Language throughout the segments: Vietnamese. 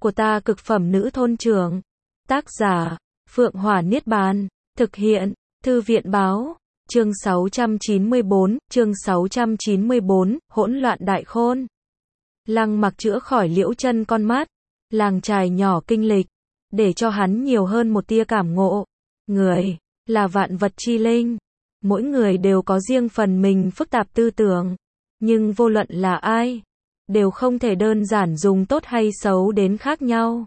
của ta cực phẩm nữ thôn trưởng. Tác giả, Phượng Hỏa Niết Bàn. Thực hiện, Thư viện Báo. Chương 694, hỗn loạn đại khôn. Lăng Mặc chữa khỏi Liễu Chân con mắt, làng trài nhỏ kinh lịch, để cho hắn nhiều hơn một tia cảm ngộ. Người, là vạn vật chi linh. Mỗi người đều có riêng phần mình phức tạp tư tưởng. Nhưng vô luận là ai, đều không thể đơn giản dùng tốt hay xấu đến khác nhau.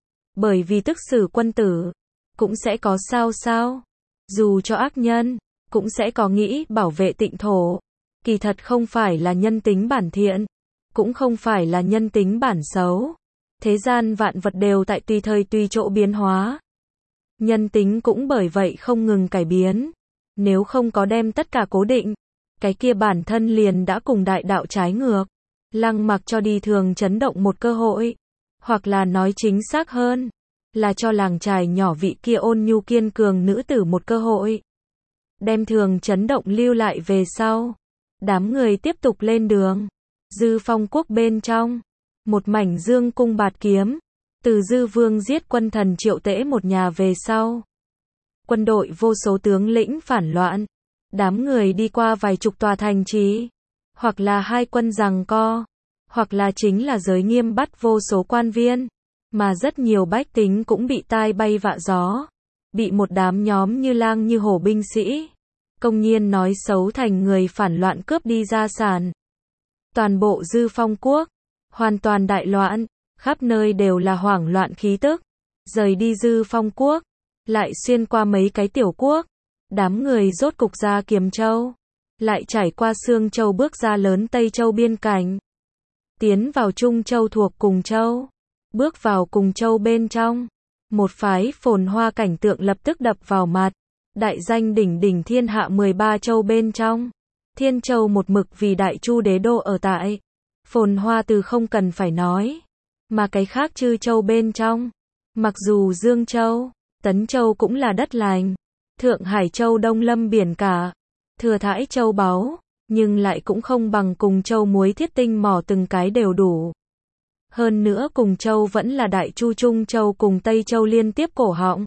Bởi vì tức xử quân tử, cũng sẽ có sao. Dù cho ác nhân, cũng sẽ có nghĩ bảo vệ tịnh thổ. Kỳ thật không phải là nhân tính bản thiện, cũng không phải là nhân tính bản xấu. Thế gian vạn vật đều tại tùy thời tùy chỗ biến hóa. Nhân tính cũng bởi vậy không ngừng cải biến. Nếu không có đem tất cả cố định, cái kia bản thân liền đã cùng đại đạo trái ngược. Lăng Mặc cho đi thường chấn động một cơ hội, hoặc là nói chính xác hơn, là cho làng trài nhỏ vị kia ôn nhu kiên cường nữ tử một cơ hội. Đem thường chấn động lưu lại về sau. Đám người tiếp tục lên đường. Dư Phong quốc bên trong, một mảnh dương cung bạt kiếm, từ Dư Vương giết quân thần Triệu Tễ một nhà về sau. Quân đội vô số tướng lĩnh phản loạn, đám người đi qua vài chục tòa thành trì, hoặc là hai quân giằng co, hoặc là chính là giới nghiêm bắt vô số quan viên, mà rất nhiều bách tính cũng bị tai bay vạ gió, bị một đám nhóm như lang như hổ binh sĩ công nhiên nói xấu thành người phản loạn cướp đi gia sản. Toàn bộ Dư Phong quốc hoàn toàn đại loạn, khắp nơi đều là hoảng loạn khí tức. Rời đi Dư Phong quốc, lại xuyên qua mấy cái tiểu quốc, đám người rốt cục ra Kiềm Châu, lại trải qua Sương Châu bước ra Lớn Tây Châu biên cảnh, tiến vào Trung Châu thuộc Cùng Châu, bước vào Cùng Châu bên trong, một phái phồn hoa cảnh tượng lập tức đập vào mặt. Đại danh đỉnh đỉnh thiên hạ 13 châu bên trong, Thiên Châu một mực vì Đại Chu đế đô ở tại, phồn hoa từ không cần phải nói, mà cái khác chư châu bên trong, mặc dù Dương Châu, Tấn Châu cũng là đất lành, Thượng Hải Châu đông lâm biển cả, thừa thãi châu báu, nhưng lại cũng không bằng Cùng Châu muối thiết tinh mỏ từng cái đều đủ. Hơn nữa Cùng Châu vẫn là Đại Chu Trung Châu cùng Tây Châu liên tiếp cổ họng.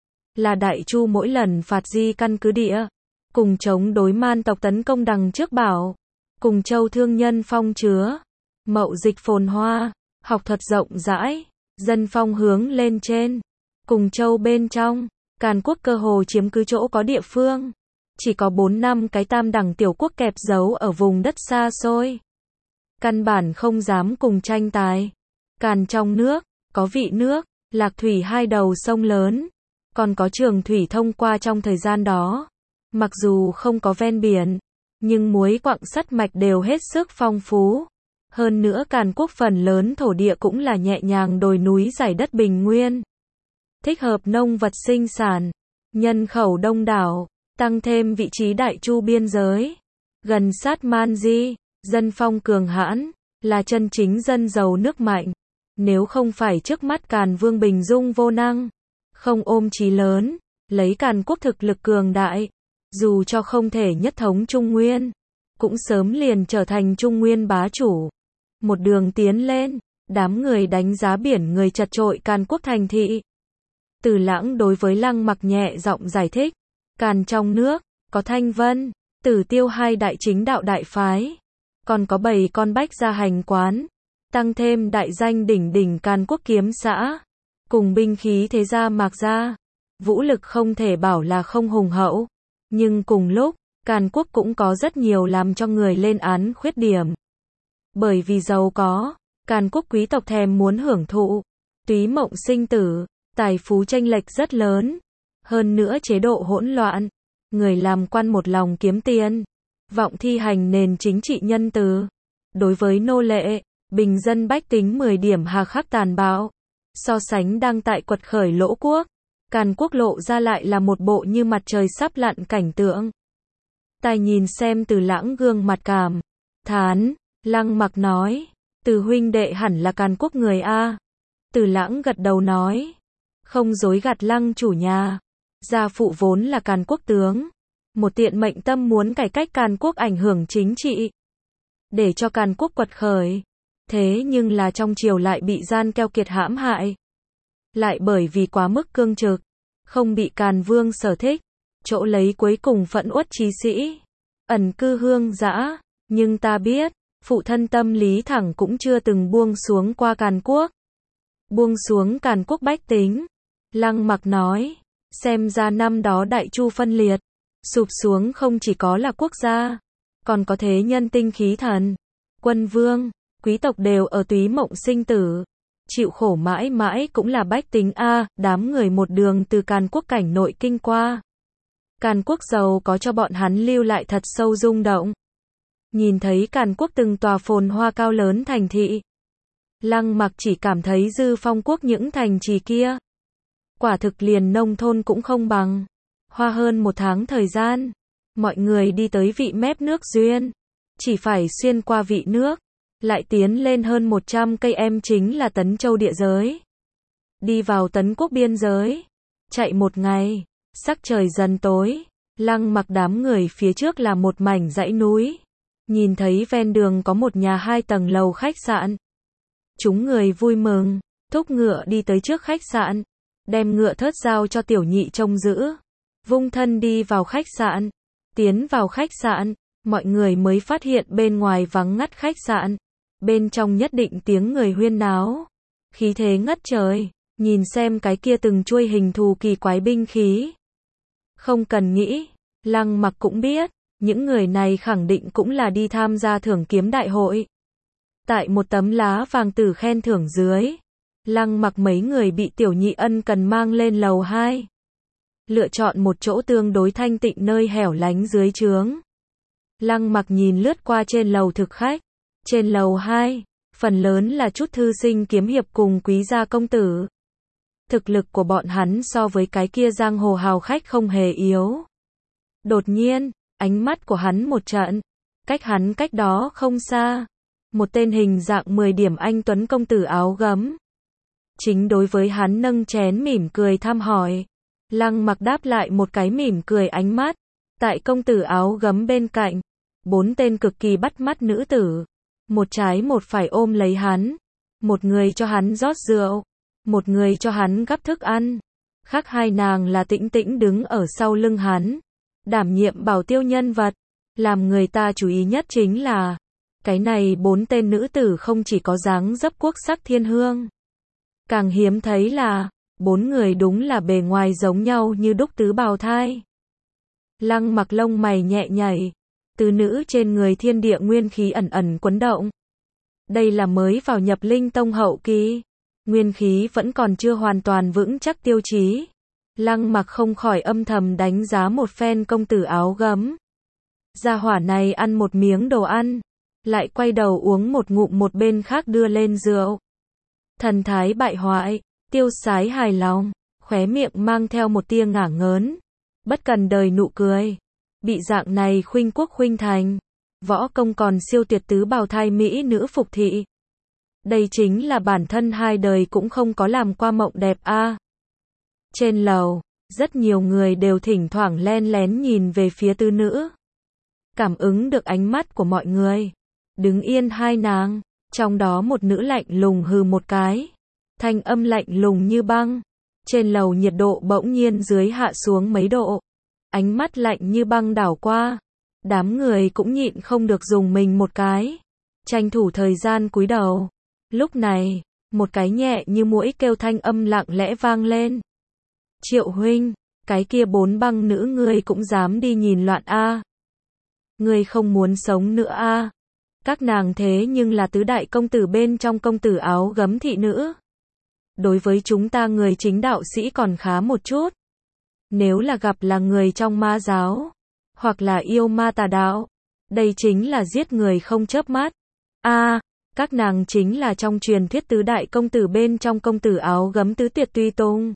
Là Đại Chu mỗi lần phạt di căn cứ địa, cùng chống đối man tộc tấn công đằng trước bảo, Cùng Châu thương nhân phong chứa, mậu dịch phồn hoa, học thuật rộng rãi, dân phong hướng lên trên. Cùng Châu bên trong, Càn quốc cơ hồ chiếm cứ chỗ có địa phương, chỉ có 4-5 cái tam đẳng tiểu quốc kẹp giấu ở vùng đất xa xôi. Căn bản không dám cùng tranh tài. Càn trong nước, có Vị nước, Lạc Thủy hai đầu sông lớn, còn có Trường Thủy thông qua trong thời gian đó. Mặc dù không có ven biển, nhưng muối quặng sắt mạch đều hết sức phong phú. Hơn nữa Càn quốc phần lớn thổ địa cũng là nhẹ nhàng đồi núi dải đất bình nguyên, thích hợp nông vật sinh sản, nhân khẩu đông đảo, tăng thêm vị trí Đại Chu biên giới, gần sát Man Di, dân phong cường hãn, là chân chính dân giàu nước mạnh. Nếu không phải trước mắt Càn Vương bình dung vô năng, không ôm chí lớn, lấy Càn quốc thực lực cường đại, dù cho không thể nhất thống Trung Nguyên, cũng sớm liền trở thành Trung Nguyên bá chủ. Một đường tiến lên, đám người đánh giá biển người chật chội Càn quốc thành thị. Từ Lãng đối với Lăng Mặc nhẹ giọng giải thích, Càn trong nước, có Thanh Vân, Tử Tiêu hai đại chính đạo đại phái, còn có 7 con bách gia hành quán, tăng thêm đại danh đỉnh đỉnh Càn quốc kiếm xã, cùng binh khí thế gia Mạc gia, vũ lực không thể bảo là không hùng hậu, nhưng cùng lúc, Càn quốc cũng có rất nhiều làm cho người lên án khuyết điểm. Bởi vì giàu có, Càn quốc quý tộc thèm muốn hưởng thụ, túy mộng sinh tử, tài phú chênh lệch rất lớn, hơn nữa chế độ hỗn loạn, người làm quan một lòng kiếm tiền, vọng thi hành nền chính trị nhân từ, đối với nô lệ, bình dân bách tính 10 điểm hà khắc tàn bạo. So sánh đang tại quật khởi Lỗ quốc, Càn quốc lộ ra lại là một bộ như mặt trời sắp lặn cảnh tượng. Tai nhìn xem Từ Lãng gương mặt cảm thán, Lăng Mặc nói, Từ huynh đệ hẳn là Càn quốc người a. Từ Lãng gật đầu nói, không dối gạt Lăng chủ nhà, gia phụ vốn là Càn quốc tướng, một tiện mệnh tâm muốn cải cách Càn quốc ảnh hưởng chính trị, để cho Càn quốc quật khởi. Thế nhưng là trong triều lại bị gian keo kiệt hãm hại. Lại bởi vì quá mức cương trực, không bị Càn Vương sở thích, chỗ lấy cuối cùng phẫn uất chí sĩ, ẩn cư hương dã, nhưng ta biết, phụ thân tâm lý thẳng cũng chưa từng buông xuống qua Càn Quốc. Buông xuống Càn Quốc bách tính. Lăng Mặc nói, xem ra năm đó Đại Chu phân liệt, sụp xuống không chỉ có là quốc gia, còn có thế nhân tinh khí thần, quân vương, quý tộc đều ở túy mộng sinh tử, chịu khổ mãi mãi cũng là bách tính a, đám người một đường từ Càn Quốc cảnh nội kinh qua. Càn Quốc giàu có cho bọn hắn lưu lại thật sâu rung động. Nhìn thấy Càn Quốc từng tòa phồn hoa cao lớn thành thị, Lăng Mặc chỉ cảm thấy dư Phong quốc những thành trì kia, quả thực liền nông thôn cũng không bằng. Hoa hơn 1 tháng thời gian, mọi người đi tới vị mép nước duyên, chỉ phải xuyên qua vị nước, lại tiến lên hơn 100 cây em chính là Tấn Châu địa giới. Đi vào Tấn Quốc biên giới, chạy 1 ngày, sắc trời dần tối, Lăng Mặc đám người phía trước là một mảnh dãy núi, nhìn thấy ven đường có một nhà 2 tầng lầu khách sạn. Chúng người vui mừng, thúc ngựa đi tới trước khách sạn, đem ngựa thớt giao cho tiểu nhị trông giữ, vung thân đi vào khách sạn. Tiến vào khách sạn, mọi người mới phát hiện bên ngoài vắng ngắt khách sạn, bên trong nhất định tiếng người huyên náo, khí thế ngất trời, nhìn xem cái kia từng chuôi hình thù kỳ quái binh khí. Không cần nghĩ, Lăng Mặc cũng biết, những người này khẳng định cũng là đi tham gia thưởng kiếm đại hội. Tại một tấm lá vàng tử khen thưởng dưới, Lăng Mặc mấy người bị tiểu nhị ân cần mang lên lầu 2. Lựa chọn một chỗ tương đối thanh tịnh nơi hẻo lánh dưới trướng. Lăng Mặc nhìn lướt qua trên lầu thực khách. Trên lầu 2, phần lớn là chút thư sinh kiếm hiệp cùng quý gia công tử. Thực lực của bọn hắn so với cái kia giang hồ hào khách không hề yếu. Đột nhiên, ánh mắt của hắn một trận, cách hắn cách đó không xa, một tên hình dạng 10 điểm anh tuấn công tử áo gấm. Chính đối với hắn nâng chén mỉm cười thăm hỏi. Lăng Mặc đáp lại một cái mỉm cười ánh mắt. Tại công tử áo gấm bên cạnh, 4 tên cực kỳ bắt mắt nữ tử, một trái một phải ôm lấy hắn, một người cho hắn rót rượu, một người cho hắn gắp thức ăn, khác 2 nàng là tĩnh tĩnh đứng ở sau lưng hắn, đảm nhiệm bảo tiêu nhân vật. Làm người ta chú ý nhất chính là, cái này 4 tên nữ tử không chỉ có dáng dấp quốc sắc thiên hương, càng hiếm thấy là 4 người đúng là bề ngoài giống nhau như đúc tứ bào thai. Lăng Mặc lông mày nhẹ nhảy, tứ nữ trên người thiên địa nguyên khí ẩn ẩn quấn động. Đây là mới vào nhập linh tông hậu kỳ, nguyên khí vẫn còn chưa hoàn toàn vững chắc tiêu chí. Lăng Mặc không khỏi âm thầm đánh giá một phen công tử áo gấm. Gia hỏa này ăn một miếng đồ ăn, lại quay đầu uống một ngụm một bên khác đưa lên rượu. Thần thái bại hoại, tiêu sái hài lòng, khóe miệng mang theo một tia ngả ngớn, bất cần đời nụ cười. Bị dạng này khuynh quốc khuynh thành, võ công còn siêu tuyệt tứ bào thai mỹ nữ phục thị. Đây chính là bản thân 2 đời cũng không có làm qua mộng đẹp a. Trên lầu, rất nhiều người đều thỉnh thoảng len lén nhìn về phía tứ nữ. Cảm ứng được ánh mắt của mọi người, đứng yên 2 nàng, trong đó một nữ lạnh lùng hừ một cái, thanh âm lạnh lùng như băng. Trên lầu nhiệt độ bỗng nhiên dưới hạ xuống mấy độ, ánh mắt lạnh như băng đảo qua, đám người cũng nhịn không được dùng mình một cái, tranh thủ thời gian cúi đầu. Lúc này, một cái nhẹ như muỗi kêu thanh âm lặng lẽ vang lên. Triệu huynh, cái kia 4 băng nữ ngươi cũng dám đi nhìn loạn a? Ngươi không muốn sống nữa a? Các nàng thế nhưng là tứ đại công tử bên trong công tử áo gấm thị nữ. Đối với chúng ta người chính đạo sĩ còn khá một chút. Nếu là gặp là người trong ma giáo, hoặc là yêu ma tà đạo, đây chính là giết người không chớp mắt. A, các nàng chính là trong truyền thuyết tứ đại công tử bên trong công tử áo gấm tứ tuyệt tùy tùng.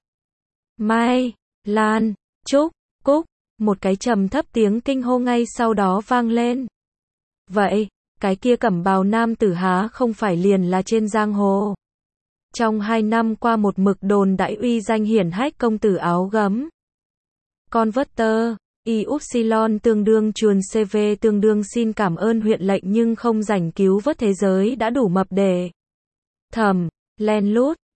Mai, Lan, Trúc, Cúc, một cái trầm thấp tiếng kinh hô ngay sau đó vang lên. Vậy, cái kia cẩm bào nam tử há không phải liền là trên giang hồ. Trong 2 năm qua một mực đồn đại uy danh hiển hách công tử áo gấm. Converter, Y-upsilon tương đương chuồn CV tương đương xin cảm ơn huyện lệnh nhưng không rảnh cứu vớt thế giới đã đủ mập để thầm, len lút.